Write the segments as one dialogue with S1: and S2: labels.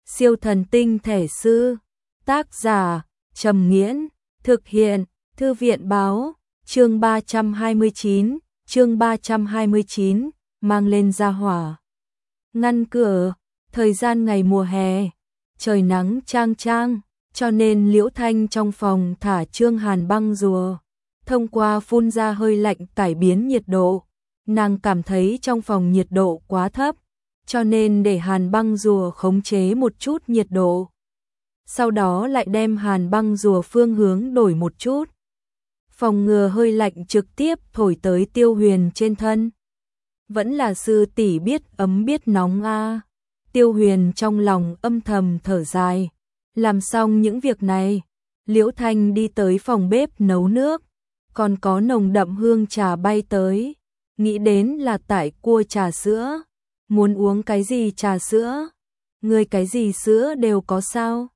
S1: Siêu thần tinh thể sư. Tác giả Trầm Nghiễn. Thực hiện Thư viện báo. Chương 329, mang lên ra hỏa. Ngăn cửa. Thời gian ngày mùa hè, trời nắng chang chang, cho nên Liễu Thanh trong phòng thả Trương Hàn băng rùa. Thông qua phun ra hơi lạnh cải biến nhiệt độ, nàng cảm thấy trong phòng nhiệt độ quá thấp, cho nên để hàn băng rùa khống chế một chút nhiệt độ. Sau đó lại đem hàn băng rùa phương hướng đổi một chút, phòng ngừa hơi lạnh trực tiếp thổi tới Tiêu Huyền trên thân. Vẫn là sư tỷ biết ấm biết nóng a. Tiêu Huyền trong lòng âm thầm thở dài. Làm xong những việc này, Liễu Thanh đi tới phòng bếp nấu nước, còn có nồng đậm hương trà bay tới. Nghĩ đến là tại cua trà sữa. Muốn uống cái gì trà sữa? Người cái gì sữa đều có sao?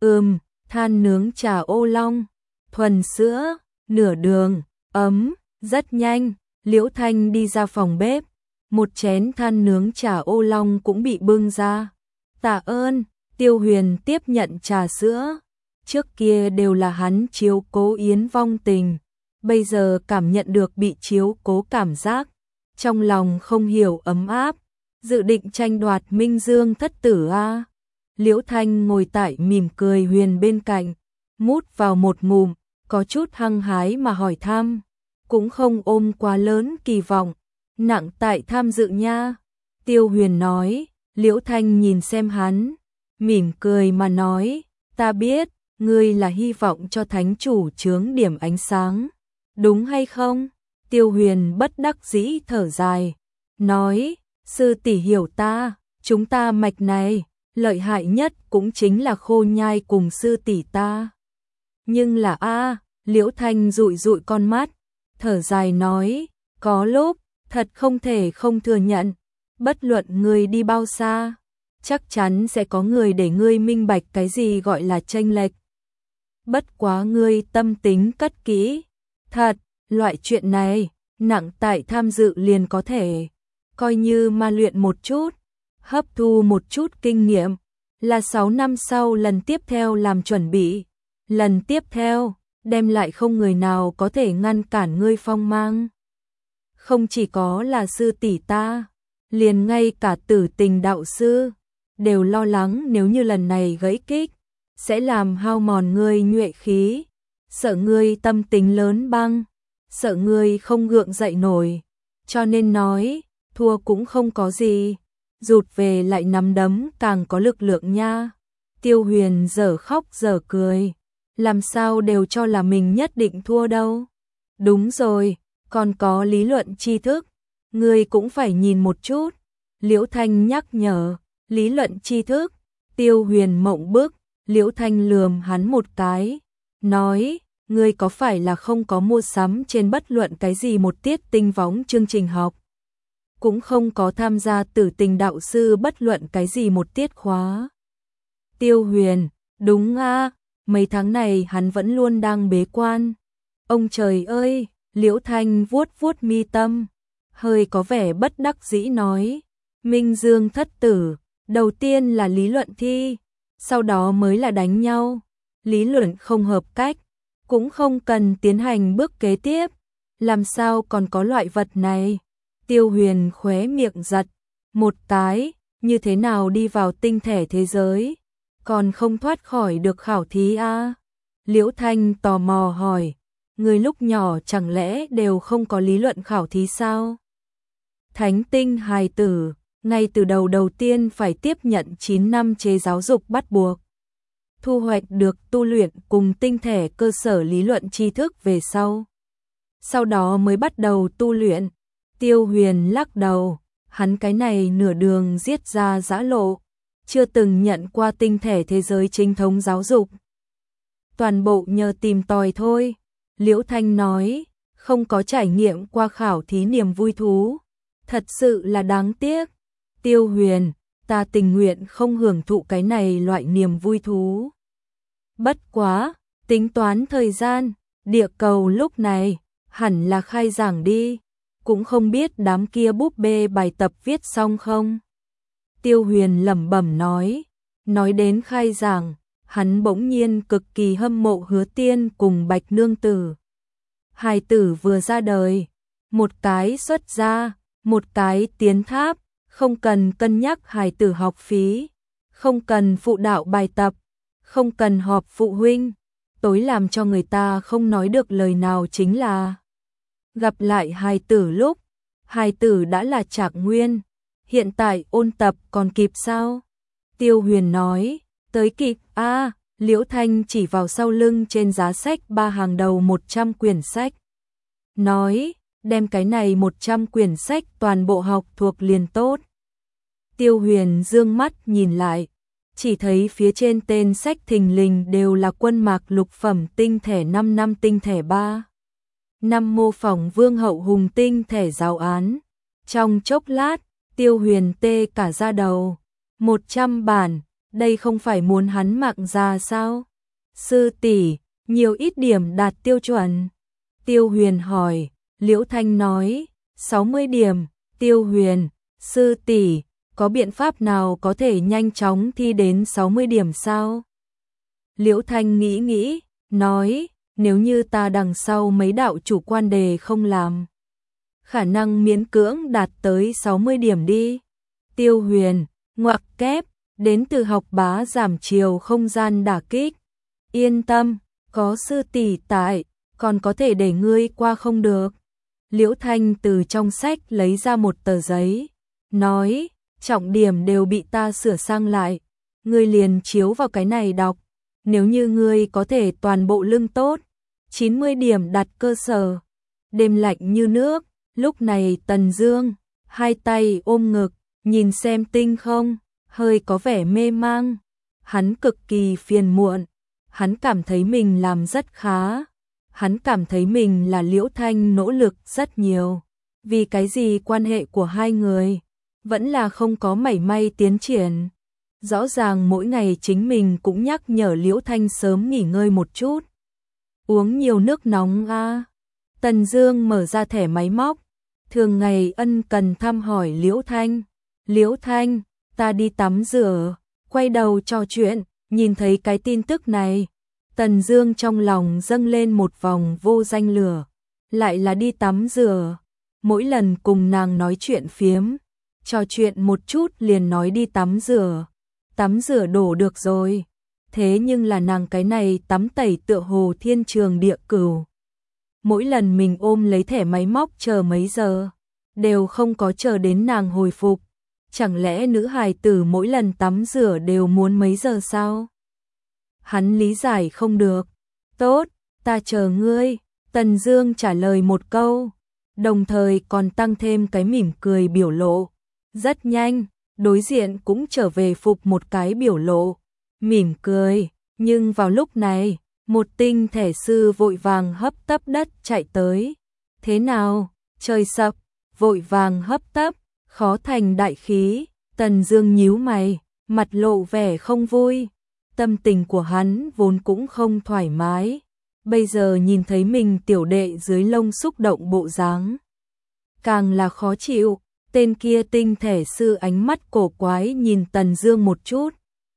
S1: Than nướng trà ô long, thuần sữa, nửa đường, ấm. Rất nhanh, Liễu Thanh đi ra phòng bếp, một chén than nướng trà ô long cũng bị bưng ra. Tạ ơn. Tiêu Huyền tiếp nhận trà sữa. Trước kia đều là hắn chiếu cố Yến Vong Tình, bây giờ cảm nhận được bị chiếu cố cảm giác, trong lòng không hiểu ấm áp. Dự định tranh đoạt Minh Dương thất tử a. Liễu Thanh ngồi tại mỉm cười Huyền bên cạnh, mút vào một ngụm, có chút hăng hái mà hỏi thăm, cũng không ôm quá lớn kỳ vọng, nặng tại tham dự nha. Tiêu Huyền nói. Liễu Thanh nhìn xem hắn, mỉm cười mà nói, ta biết, ngươi là hy vọng cho thánh chủ chướng điểm ánh sáng, đúng hay không? Tiêu Huyền bất đắc dĩ thở dài, nói, sư tỷ hiểu ta, chúng ta mạch này, lợi hại nhất cũng chính là Khô Nhai cùng sư tỷ ta. Nhưng là Liễu Thanh dụi dụi con mắt, thở dài nói, có lúc, thật không thể không thừa nhận, bất luận ngươi đi bao xa, chắc chắn sẽ có người để ngươi minh bạch cái gì gọi là chênh lệch. Bất quá ngươi tâm tính cất kỹ, thật, loại chuyện này, nặng tại tham dự liền có thể, coi như ma luyện một chút, hấp thu một chút kinh nghiệm, là 6 năm sau lần tiếp theo làm chuẩn bị, lần tiếp theo, đem lại không người nào có thể ngăn cản ngươi phong mang. Không chỉ có là sư tỷ ta, liền ngay cả Tử Tình đạo sư đều lo lắng nếu như lần này gãy kích sẽ làm hao mòn ngươi nhuệ khí, sợ ngươi tâm tính lớn băng, sợ ngươi không gượng dậy nổi, cho nên nói, thua cũng không có gì, rụt về lại nắm đấm càng có lực lượng nha. Tiêu Huyền dở khóc dở cười, làm sao đều cho là mình nhất định thua đâu. Đúng rồi, còn có lý luận tri thức, ngươi cũng phải nhìn một chút. Liễu Thanh nhắc nhở, lý luận tri thức. Tiêu Huyền mộng bức, Liễu Thanh lườm hắn một cái, nói, ngươi có phải là không có mua sắm trên bất luận cái gì một tiết tinh võng chương trình học, cũng không có tham gia Tử Tình đạo sư bất luận cái gì một tiết khóa. Tiêu Huyền, đúng mấy tháng này hắn vẫn luôn đang bế quan. Ông trời ơi, Liễu Thanh vuốt vuốt mi tâm, hơi có vẻ bất đắc dĩ nói, Minh Dương thất tử, đầu tiên là lý luận thi, sau đó mới là đánh nhau, lý luận không hợp cách, cũng không cần tiến hành bước kế tiếp, làm sao còn có loại vật này. Tiêu Huyền khóe miệng giật một cái, như thế nào đi vào tinh thể thế giới, còn không thoát khỏi được khảo thí a? Liễu Thanh tò mò hỏi, người lúc nhỏ chẳng lẽ đều không có lý luận khảo thí sao? Thánh tinh hài tử, ngay từ đầu tiên phải tiếp nhận 9 năm chế giáo dục bắt buộc. Thu hoạch được tu luyện cùng tinh thể cơ sở lý luận tri thức về sau đó mới bắt đầu tu luyện. Tiêu Huyền lắc đầu, hắn cái này nửa đường giết ra giã lộ, chưa từng nhận qua tinh thể thế giới chính thống giáo dục. Toàn bộ nhờ tìm tòi thôi. Liễu Thanh nói, không có trải nghiệm qua khảo thí niềm vui thú, thật sự là đáng tiếc. Tiêu Huyền, ta tình nguyện không hưởng thụ cái này loại niềm vui thú. Bất quá, tính toán thời gian, địa cầu lúc này, hẳn là khai giảng đi, cũng không biết đám kia búp bê bài tập viết xong không. Tiêu Huyền lẩm bẩm nói, Nói đến khai giảng, hắn bỗng nhiên cực kỳ hâm mộ Hứa Tiên cùng Bạch nương tử. Hài tử vừa ra đời, một cái xuất gia, một cái tiến tháp, không cần cân nhắc hài tử học phí, không cần phụ đạo bài tập, không cần họp phụ huynh, tối làm cho người ta không nói được lời nào chính là gặp lại hài tử lúc hài tử đã là Trạc Nguyên, hiện tại ôn tập còn kịp sao? Tiêu Huyền nói, tới kịp a. Liễu Thanh chỉ vào sau lưng trên giá sách 3 hàng đầu 100 quyển sách. Nói, đem cái này 100 quyển sách toàn bộ học thuộc liền tốt. Tiêu Huyền dương mắt nhìn lại, chỉ thấy phía trên tên sách thình lình đều là Quân Mạc lục phẩm tinh thể 5 năm tinh thể 3. Năm mô phỏng Vương Hậu Hùng tinh thể giáo án. Trong chốc lát, Tiêu Huyền tê cả da đầu. 100 bản, đây không phải muốn hắn mạng ra sao? Sư tỷ, nhiều ít điểm đạt tiêu chuẩn. Tiêu Huyền hỏi, Liễu Thanh nói, 60 điểm. Tiêu Huyền, sư tỷ, có biện pháp nào có thể nhanh chóng thi đến 60 điểm sao? Liễu Thanh nghĩ, nói, nếu như ta đằng sau mấy đạo chủ quan đề không làm, khả năng miễn cưỡng đạt tới 60 điểm đi. Tiêu Huyền, ngoặc kép, đến từ học bá giảm chiều không gian đả kích. Yên tâm, có sư tỷ tại, còn có thể để ngươi qua không được. Liễu Thanh từ trong sách lấy ra một tờ giấy, nói, trọng điểm đều bị ta sửa sang lại, ngươi liền chiếu vào cái này đọc. Nếu như ngươi có thể toàn bộ lưng tốt, 90 điểm đặt cơ sở. Đêm lạnh như nước, lúc này Tần Dương, hai tay ôm ngực, nhìn xem tinh không, hơi có vẻ mê mang. Hắn cực kỳ phiền muộn, hắn cảm thấy mình làm rất khá. Hắn cảm thấy mình là Liễu Thanh nỗ lực rất nhiều. Vì cái gì quan hệ của hai người vẫn là không có mảy may tiến triển. Rõ ràng mỗi ngày chính mình cũng nhắc nhở Liễu Thanh sớm nghỉ ngơi một chút. Uống nhiều nước nóng a. Tần Dương mở ra thẻ máy móc, thường ngày ân cần thăm hỏi Liễu Thanh. Liễu Thanh, ta đi tắm rửa. Quay đầu trò chuyện, nhìn thấy cái tin tức này, Tần Dương trong lòng dâng lên một vòng vô danh lửa. Lại là đi tắm rửa. Mỗi lần cùng nàng nói chuyện phiếm, trò chuyện một chút liền nói đi tắm rửa. Tắm rửa đổ được rồi. Thế nhưng là nàng cái này tắm tẩy tựa hồ thiên trường địa cửu. Mỗi lần mình ôm lấy thẻ máy móc chờ mấy giờ, đều không có chờ đến nàng hồi phục. Chẳng lẽ nữ hài tử mỗi lần tắm rửa đều muốn mấy giờ sao? Hắn lý giải không được. Tốt, ta chờ ngươi. Tần Dương trả lời một câu, đồng thời còn tăng thêm cái mỉm cười biểu lộ. Rất nhanh, đối diện cũng trở về phục một cái biểu lộ, mỉm cười. Nhưng vào lúc này, một tinh thể sư vội vàng hấp tấp đất chạy tới. Thế nào? Trời sập, vội vàng hấp tấp, khó thành đại khí. Tần Dương nhíu mày, mặt lộ vẻ không vui. Tâm tình của hắn vốn cũng không thoải mái, bây giờ nhìn thấy mình tiểu đệ dưới lông xúc động bộ dáng, càng là khó chịu. Tên kia tinh thể sư ánh mắt cổ quái nhìn Tần Dương một chút,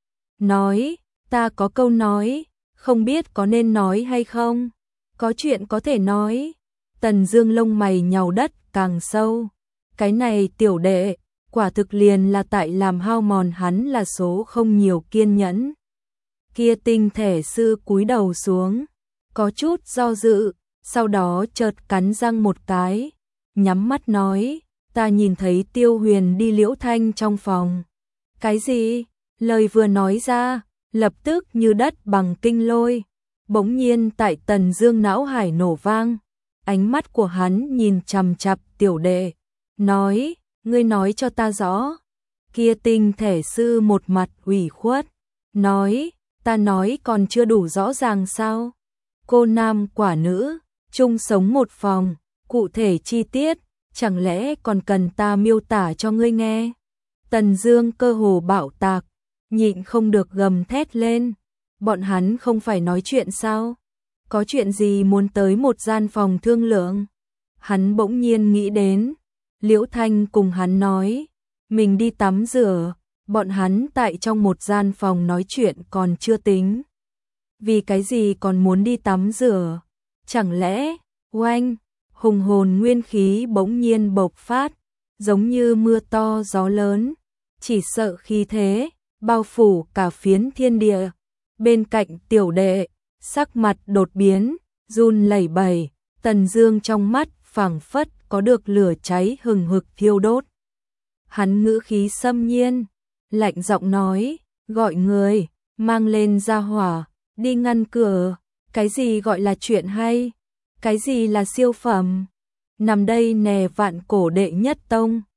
S1: nói, ta có câu nói, không biết có nên nói hay không? Có chuyện có thể nói. Tần Dương lông mày nhàu đất càng sâu. Cái này tiểu đệ, quả thực liền là tại làm hao mòn hắn là số không nhiều kiên nhẫn. Kia tinh thể sư cúi đầu xuống, có chút do dự, sau đó chợt cắn răng một cái, nhắm mắt nói, ta nhìn thấy Tiêu Huyền đi Liễu Thanh trong phòng. Cái gì? Lời vừa nói ra, lập tức như đất bằng kinh lôi, bỗng nhiên tại Tần Dương não hải nổ vang. Ánh mắt của hắn nhìn chằm chằm tiểu đệ, nói, ngươi nói cho ta rõ. Kia tinh thể sư một mặt ủy khuất, nói, ta nói còn chưa đủ rõ ràng sao? Cô nam quả nữ, chung sống một phòng, cụ thể chi tiết, chẳng lẽ còn cần ta miêu tả cho ngươi nghe? Tần Dương cơ hồ bạo tạc, nhịn không được gầm thét lên. Bọn hắn không phải nói chuyện sao? Có chuyện gì muốn tới một gian phòng thương lượng? Hắn bỗng nhiên nghĩ đến, Liễu Thanh cùng hắn nói, mình đi tắm rửa, bọn hắn tại trong một gian phòng nói chuyện còn chưa tính. Vì cái gì còn muốn đi tắm rửa? Chẳng lẽ, oanh, hùng hồn nguyên khí bỗng nhiên bộc phát, giống như mưa to gió lớn, chỉ sợ khí thế, bao phủ cả phiến thiên địa. Bên cạnh tiểu đệ, sắc mặt đột biến, run lẩy bẩy, Tần Dương trong mắt phảng phất có được lửa cháy hừng hực thiêu đốt. Hắn ngữ khí xâm nhiên, lạnh giọng nói, gọi người, mang lên gia hỏa, đi ngăn cửa. Cái gì gọi là chuyện hay? Cái gì là siêu phẩm? Nằm đây nè vạn cổ đệ nhất tông.